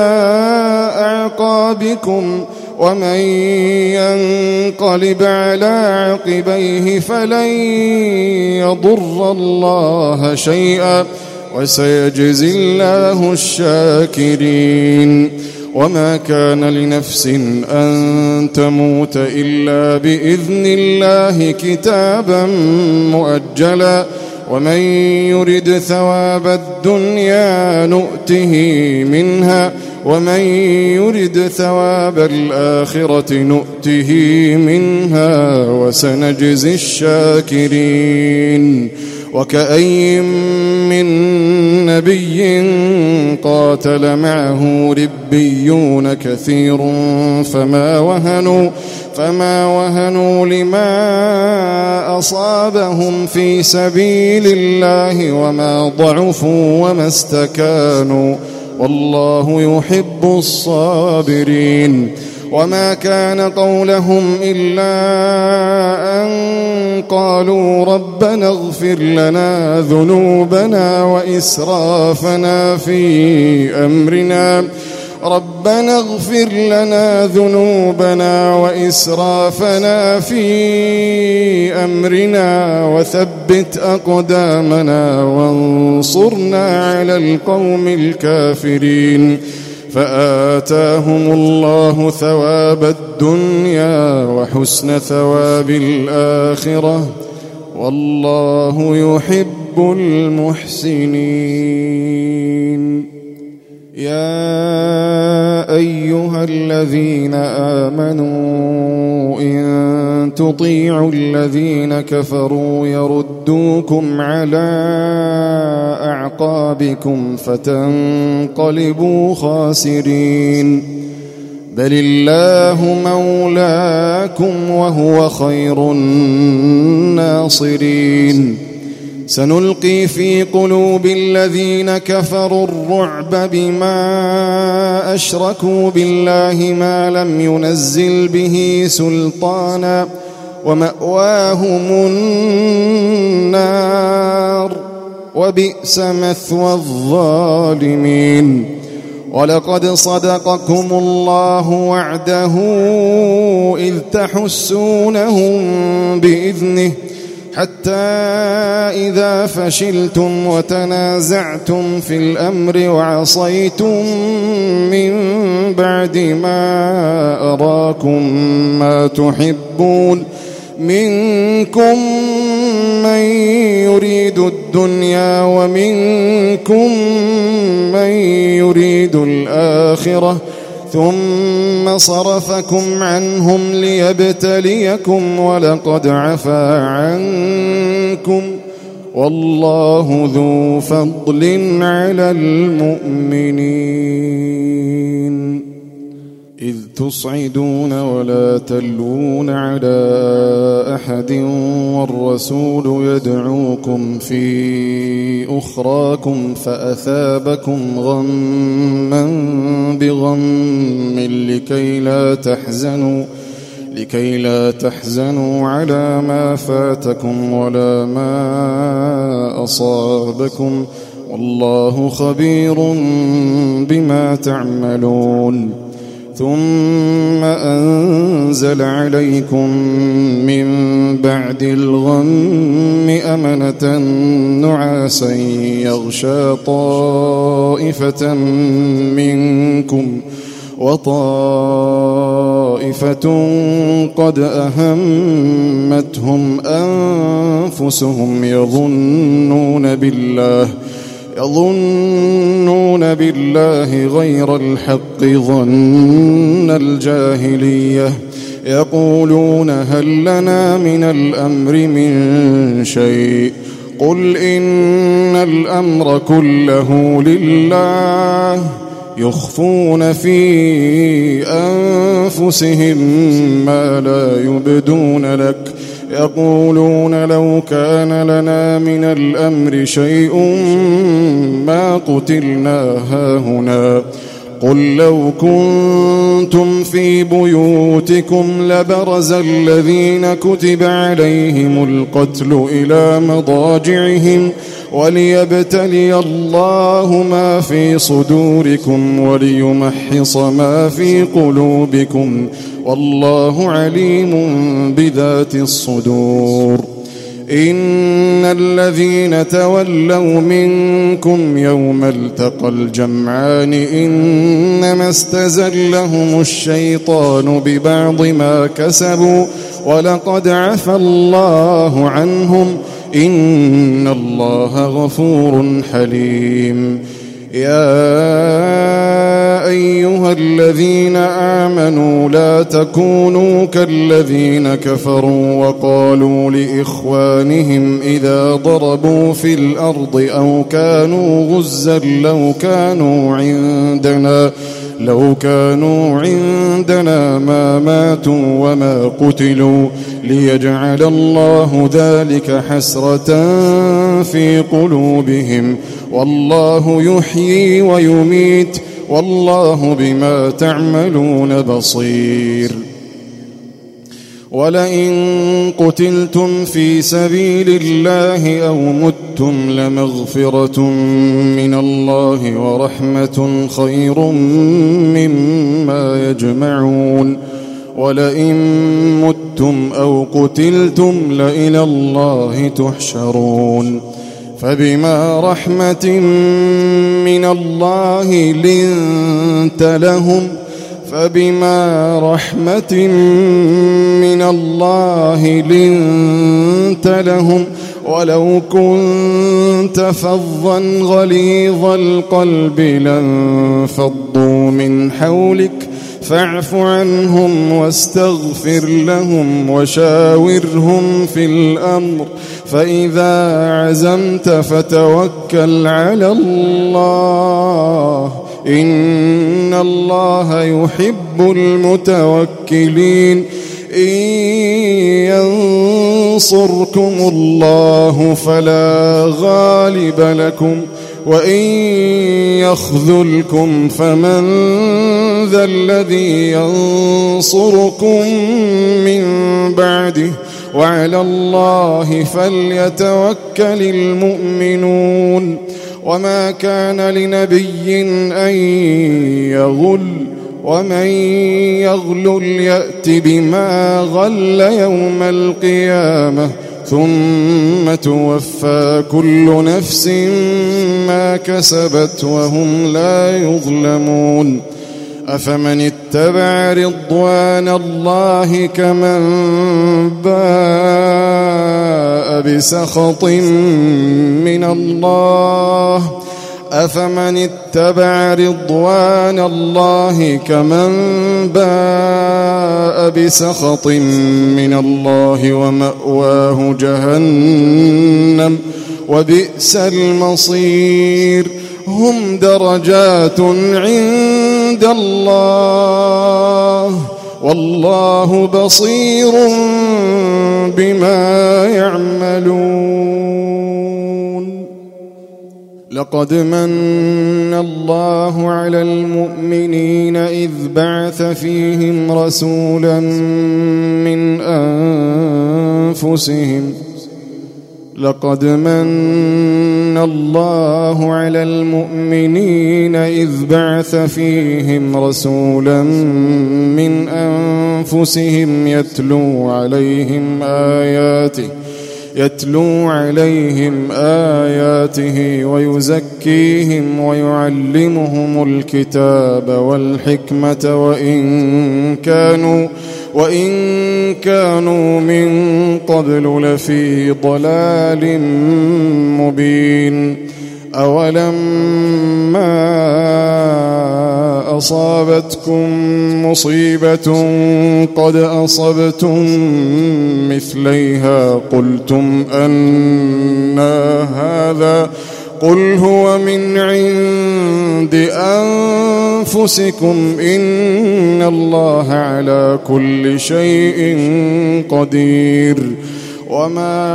أعقابكم ومن ينقلب على عقبيه فلن يضر الله شيئا وسيجزي الله الشاكرين. وما كان لنفس أن تموت إلا بإذن الله كتابا مؤجلا ومن يرد ثواب الدنيا نؤته منها ومن يرد ثواب الآخرة نؤته منها وسنجزي الشاكرين. وكأي من نبي قاتل معه ربيون كثير فما وهنوا فما وهنوا لما أصابهم في سبيل الله وما ضعفوا وما استكانوا والله يحب الصابرين. وما كان قولهم إلا أن قالوا ربنا اغفر لنا ذنوبنا وإسرافنا في أمرنا ربنا اغفر لنا ذنوبنا وإسرافنا في أمرنا وثبت أقدامنا وانصرنا على القوم الكافرين. فآتاهم الله ثواب الدنيا وحسن ثواب الآخرة والله يحب المحسنين. يا أيها الذين آمنوا إن تطيعوا الذين كفروا يردوكم على أعقابكم فتنقلبوا خاسرين. بل الله مولاكم وهو خير الناصرين. سنلقي في قلوب الذين كفروا الرعب بما أشركوا بالله ما لم ينزل به سلطانا ومأواهم النار وبئس مثوى الظالمين. ولقد صدقكم الله وعده إذ تحسونهم بإذنه حتى إذا فشلتم وتنازعتم في الأمر وعصيتم من بعد ما أراكم ما تحبون منكم من يريد الدنيا ومنكم من يريد الآخرة ثم صرفكم عنهم ليبتليكم ولقد عفا عنكم والله ذو فضل على المؤمنين. إذ تصعدون ولا تلوون على أحد والرسول يدعوكم في أخراكم فأثابكم غما بغم لكي لا تحزنوا لكي لا تحزنوا على ما فاتكم ولا ما أصابكم والله خبير بما تعملون. ثم أنزل عليكم من بعد الغم أمنة نعاسا يغشى طائفة منكم وطائفة قد أهمتهم أنفسهم يظنون بالله يظنون بالله غير الحق ظن الجاهلية يقولون هل لنا من الأمر من شيء قل إن الأمر كله لله يخفون في أنفسهم ما لا يبدون لك يقولون لو كان لنا من الأمر شيء ما قتلنا هاهنا قل لو كنتم في بيوتكم لبرز الذين كتب عليهم القتل إلى مضاجعهم وليبتلي الله ما في صدوركم وليمحص ما في قلوبكم والله عليم بذات الصدور. إن الذين تولوا منكم يوم التقى الجمعان إنما استزلهم الشيطان ببعض ما كسبوا ولقد عفى الله عنهم إن الله غفور حليم. يا أيها الذين آمنوا لا تكونوا كالذين كفروا وقالوا لإخوانهم إذا ضربوا في الأرض أو كانوا غزا لو كانوا عندنا لو كانوا عندنا ما ماتوا وما قتلوا ليجعل الله ذلك حسرة في قلوبهم والله يحيي ويميت والله بما تعملون بصير. ولئن قتلتم في سبيل الله أو متم لمغفرة من الله ورحمة خير مما يجمعون. ولئن متم أو قتلتم لإلى الله تحشرون. فبما رحمة من الله لنت لهم فبما رحمة من الله لنت لهم ولو كنت فظا غليظ القلب لانفضوا من حولك فاعف عنهم واستغفر لهم وشاورهم في الأمر فإذا عزمت فتوكل على الله إن الله يحب المتوكلين. إن ينصركم الله فلا غالب لكم وإن يخذلكم فمن ذا الذي ينصركم من بعده وعلى الله فليتوكل المؤمنون. وما كان لنبي أن يغل ومن يغلل يأت بما غل يوم القيامة ثم توفى كل نفس ما كسبت وهم لا يظلمون. أفمن اتبع رضوان الله كمن باء بسخط من الله أفمن اتبع رضوان الله كمن باء بسخط من الله ومأواه جهنم وبئس المصير. هم درجات عند الله والله بصير بما يعملون. لقد من الله على المؤمنين إذ بعث فيهم رسولا من أنفسهم لقد من الله على المؤمنين إذ بعث فيهم رسولا من أنفسهم يتلو عليهم آياته يتلو عليهم آياته ويزكيهم ويعلمهم الكتاب والحكمة وإن كانوا وإن كانوا من قبل لفي ضلال مبين. أولما أصابتكم مصيبة قد أصبتم مثليها قلتم أنى هذا قل هو من عند أنفسكم إن الله على كل شيء قدير. وما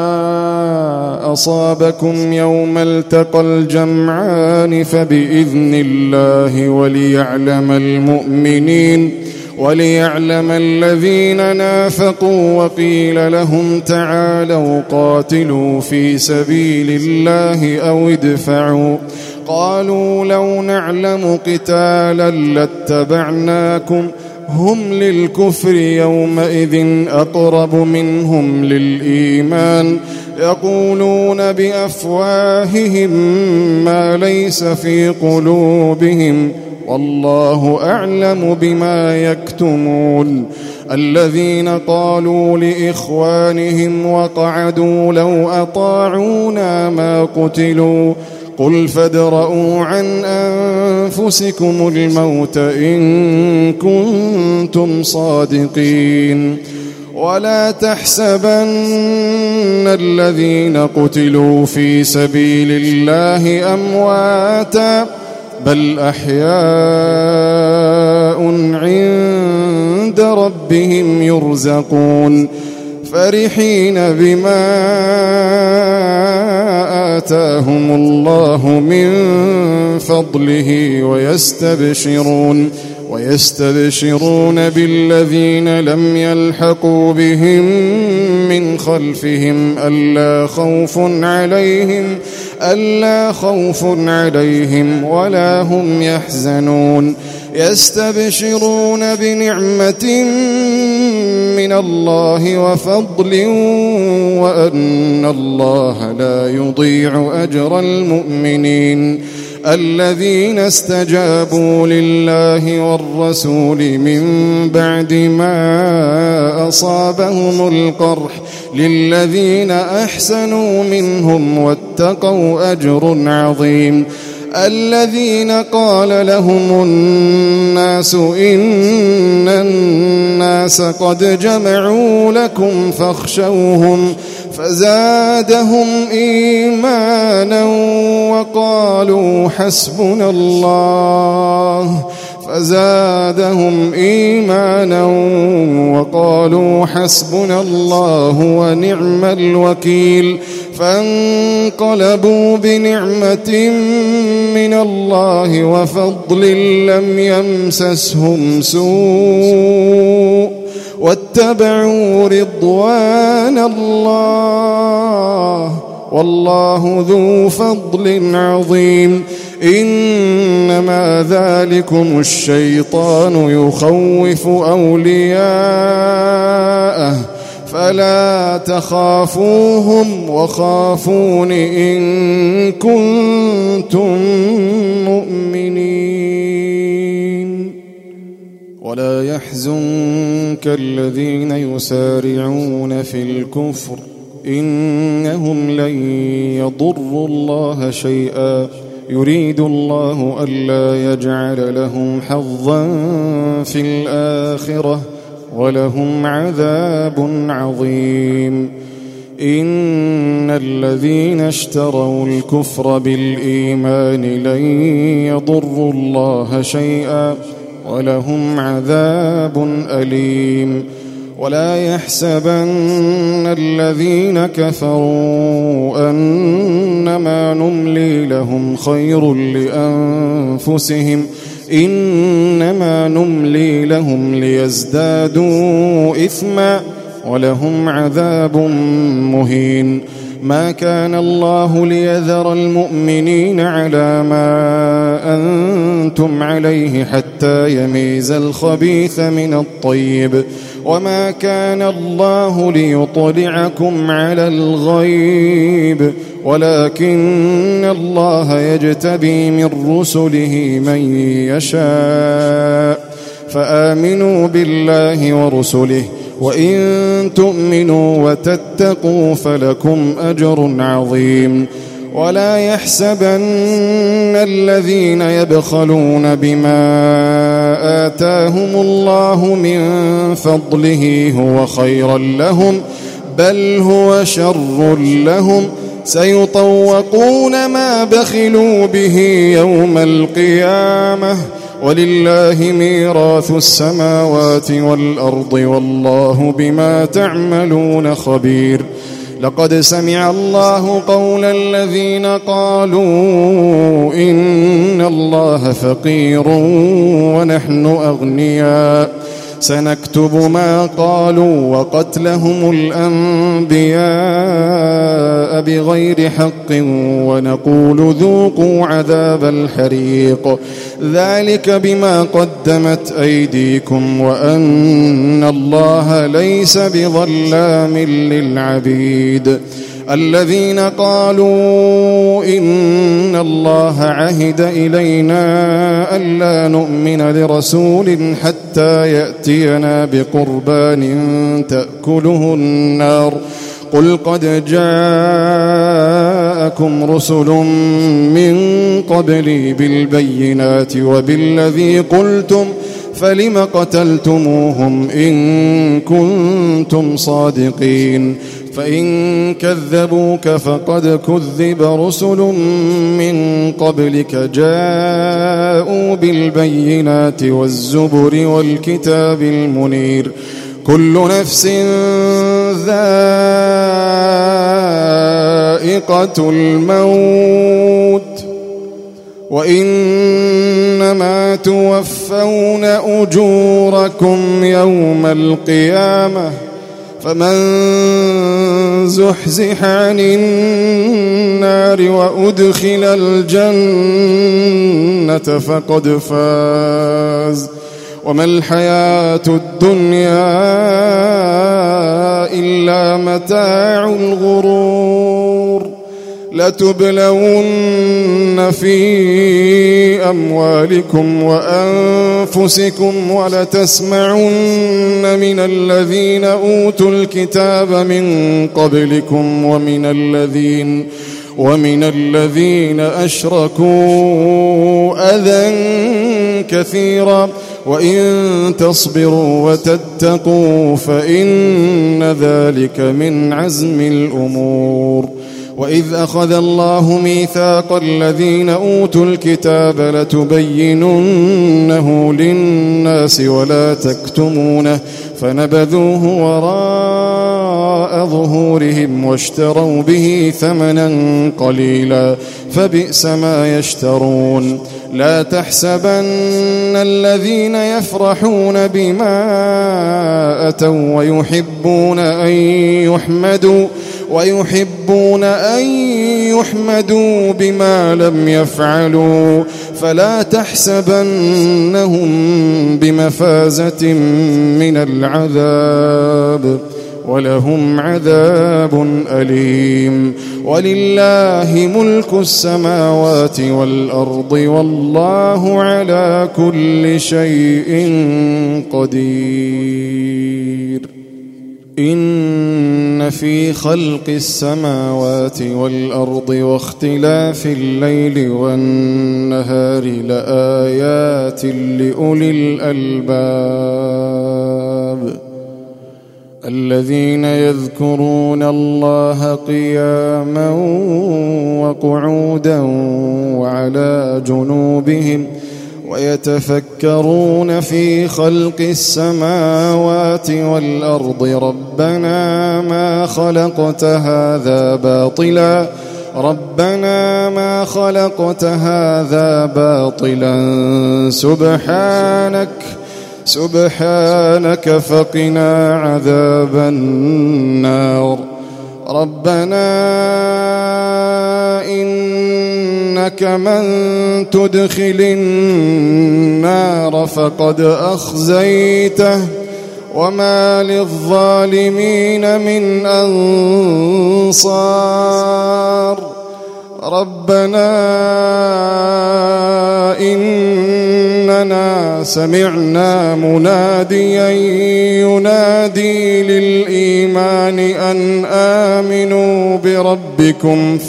أصابكم يوم التقى الجمعان فبإذن الله وليعلم المؤمنين وليعلم الذين نافقوا. وقيل لهم تعالوا قاتلوا في سبيل الله أو ادفعوا قالوا لو نعلم قتالا لاتبعناكم هم للكفر يومئذ أقرب منهم للإيمان يقولون بأفواههم ما ليس في قلوبهم والله أعلم بما يكتمون الذين قالوا لإخوانهم وقعدوا لو أطاعونا ما قتلوا قل فادرءوا عن أنفسكم الموت إن كنتم صادقين ولا تحسبن الذين قتلوا في سبيل الله أمواتا بل أحياء عند ربهم يرزقون فرحين بما آتاهم الله من فضله ويستبشرون ويستبشرون بالذين لم يلحقوا بهم من خلفهم ألا خوف عليهم ألا خوف عليهم ولا هم يحزنون يستبشرون بنعمة من الله وفضل وأن الله لا يضيع أجر المؤمنين الذين استجابوا لله والرسول من بعد ما أصابهم القرح للذين أحسنوا منهم واتقوا أجر عظيم الذين قال لهم الناس إن الناس قد جمعوا لكم فاخشوهم فزادهم إيمانا وقالوا حسبنا الله فزادهم إيمانا وقالوا حسبنا الله ونعم الوكيل فانقلبوا بنعمة من الله وفضل لم يمسسهم سوء واتبعوا رضوان الله والله ذو فضل عظيم إنما ذلكم الشيطان يخوف أولياءه فلا تخافوهم وخافون إن كنتم مؤمنين ولا يحزنك الذين يسارعون في الكفر إنهم لن يضروا الله شيئا يريد الله ألا يجعل لهم حظا في الآخرة ولهم عذاب عظيم إن الذين اشتروا الكفر بالإيمان لن يضروا الله شيئا ولهم عذاب أليم ولا يحسبن الذين كفروا أنما نملي لهم خير لأنفسهم إنما نملي لهم ليزدادوا إثما ولهم عذاب مهين ما كان الله ليذر المؤمنين على ما أنتم عليه حتى يميز الخبيث من الطيب وما كان الله ليطلعكم على الغيب ولكن الله يجتبي من رسله من يشاء فآمنوا بالله ورسله وإن تؤمنوا وتتقوا فلكم أجر عظيم ولا يحسبن الذين يبخلون بما آتاهم الله من فضله هو خيرا لهم بل هو شر لهم سيطوقون ما بخلوا به يوم القيامة ولله ميراث السماوات والأرض والله بما تعملون خبير لقد سمع الله قول الذين قالوا إن الله فقير ونحن أغنياء سنكتب ما قالوا وقتلهم الأنبياء بغير حق ونقول ذوقوا عذاب الحريق ذلك بما قدمت أيديكم وأن الله ليس بظلام للعبيد الذين قالوا إن الله عهد إلينا ألا نؤمن لرسول حتى يأتينا بقربان تأكله النار قل قد جاءكم رسل من قبلي بالبينات وبالذي قلتم فلم قتلتموهم إن كنتم صادقين فإن كذبوك فقد كذب رسل من قبلك جاءوا بالبينات والزبر والكتاب المنير كل نفس ذائقة الموت وإنما توفون أجوركم يوم القيامة فمن زحزح عن النار وأدخل الجنة فقد فاز وما الحياة الدنيا إلا متاع الغرور لتبلون في أموالكم وأنفسكم ولتسمعن من الذين أوتوا الكتاب من قبلكم ومن الذين ومن الذين أشركوا أذى كثيرا وإن تصبروا وتتقوا فإن ذلك من عزم الأمور وإذ أخذ الله ميثاق الذين أوتوا الكتاب لتبيننه للناس ولا تكتمونه فنبذوه وراء ظهورهم واشتروا به ثمنا قليلا فبئس ما يشترون لا تحسبن الذين يفرحون بما أتوا ويحبون أن يحمدوا ويحبون أن يحمدوا بما لم يفعلوا فلا تحسبنهم بمفازة من العذاب ولهم عذاب أليم ولله ملك السماوات والأرض والله على كل شيء قدير إن في خلق السماوات والأرض واختلاف الليل والنهار لآيات لأولي الألباب الذين يذكرون الله قياما وقعودا وعلى جنوبهم ويتفكرون في خلق السماوات والأرض ربنا ما خلقت هذا باطلا ربنا ما خلقت هذا باطلا سبحانك سبحانك فقنا عذاب النار ربنا إنك من تدخل النار فقد أخزيته وما للظالمين من أنصار ربنا إننا سمعنا مناديا ينادي للإيمان أن آمنوا بربكم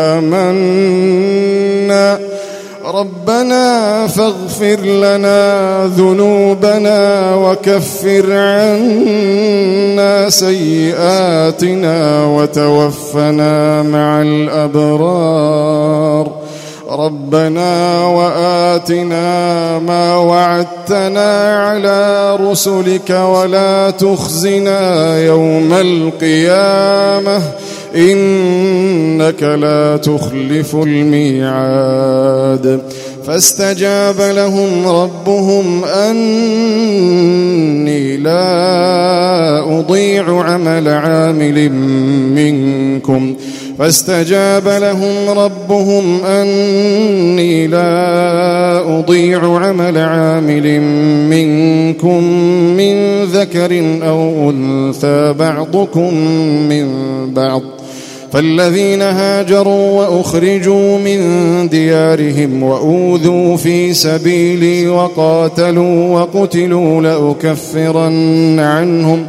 فآمنا ربنا فاغفر لنا ذنوبنا وكفر عنا سيئاتنا وتوفنا مع الأبرار ربنا وآتنا ما وعدتنا على رسلك ولا تخزنا يوم القيامة إنك لا تخلف الميعاد فاستجاب لهم ربهم أني لا أضيع عمل عامل منكم فاستجاب لهم ربهم أني لا أضيع عمل عامل منكم من ذكر أو أنثى بعضكم من بعض فالذين هاجروا وأخرجوا من ديارهم وأوذوا في سبيلي وقاتلوا وقتلوا لأكفرن عنهم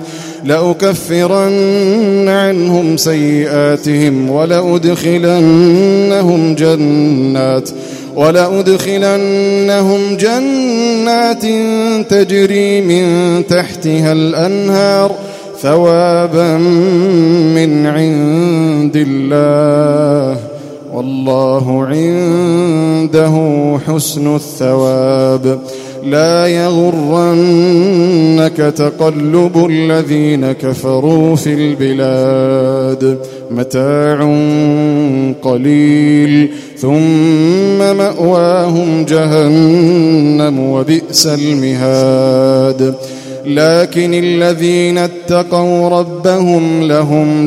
لأكفرن عنهم سيئاتهم ولأدخلنهم جنات ولأدخلنهم جنات تجري من تحتها الأنهار ثوابا من عند الله والله عنده حسن الثواب لا يغرنك تقلب الذين كفروا في البلاد متاع قليل ثم مأواهم جهنم وبئس المهاد لكن الذين اتقوا ربهم لهم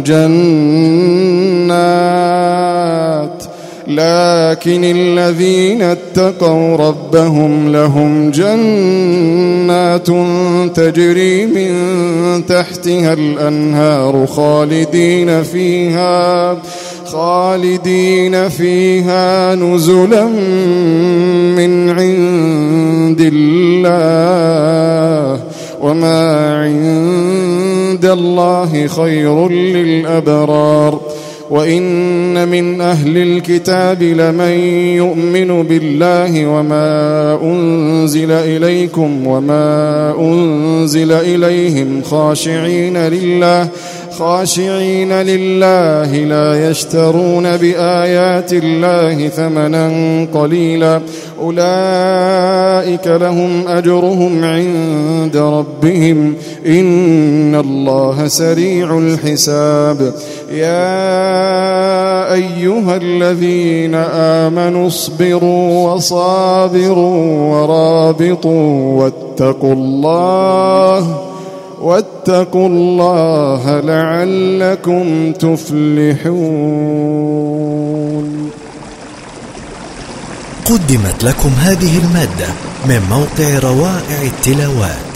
جنات لكن الذين اتقوا ربهم لهم جنات تجري من تحتها الأنهار خالدين فيها خالدين فيها نزلا من عند الله وما عند الله خير للأبرار وإن من أهل الكتاب لمن يؤمن بالله وما أنزل إليكم وما أنزل إليهم خاشعين لله خاشعين لله لا يشترون بآيات الله ثمنا قليلا أولئك لهم أجرهم عند ربهم إن الله سريع الحساب يا أيها الذين آمنوا اصبروا وصابروا ورابطوا واتقوا الله واتقوا الله لعلكم تفلحون. قدمت لكم هذه المادة من موقع روائع التلاوات.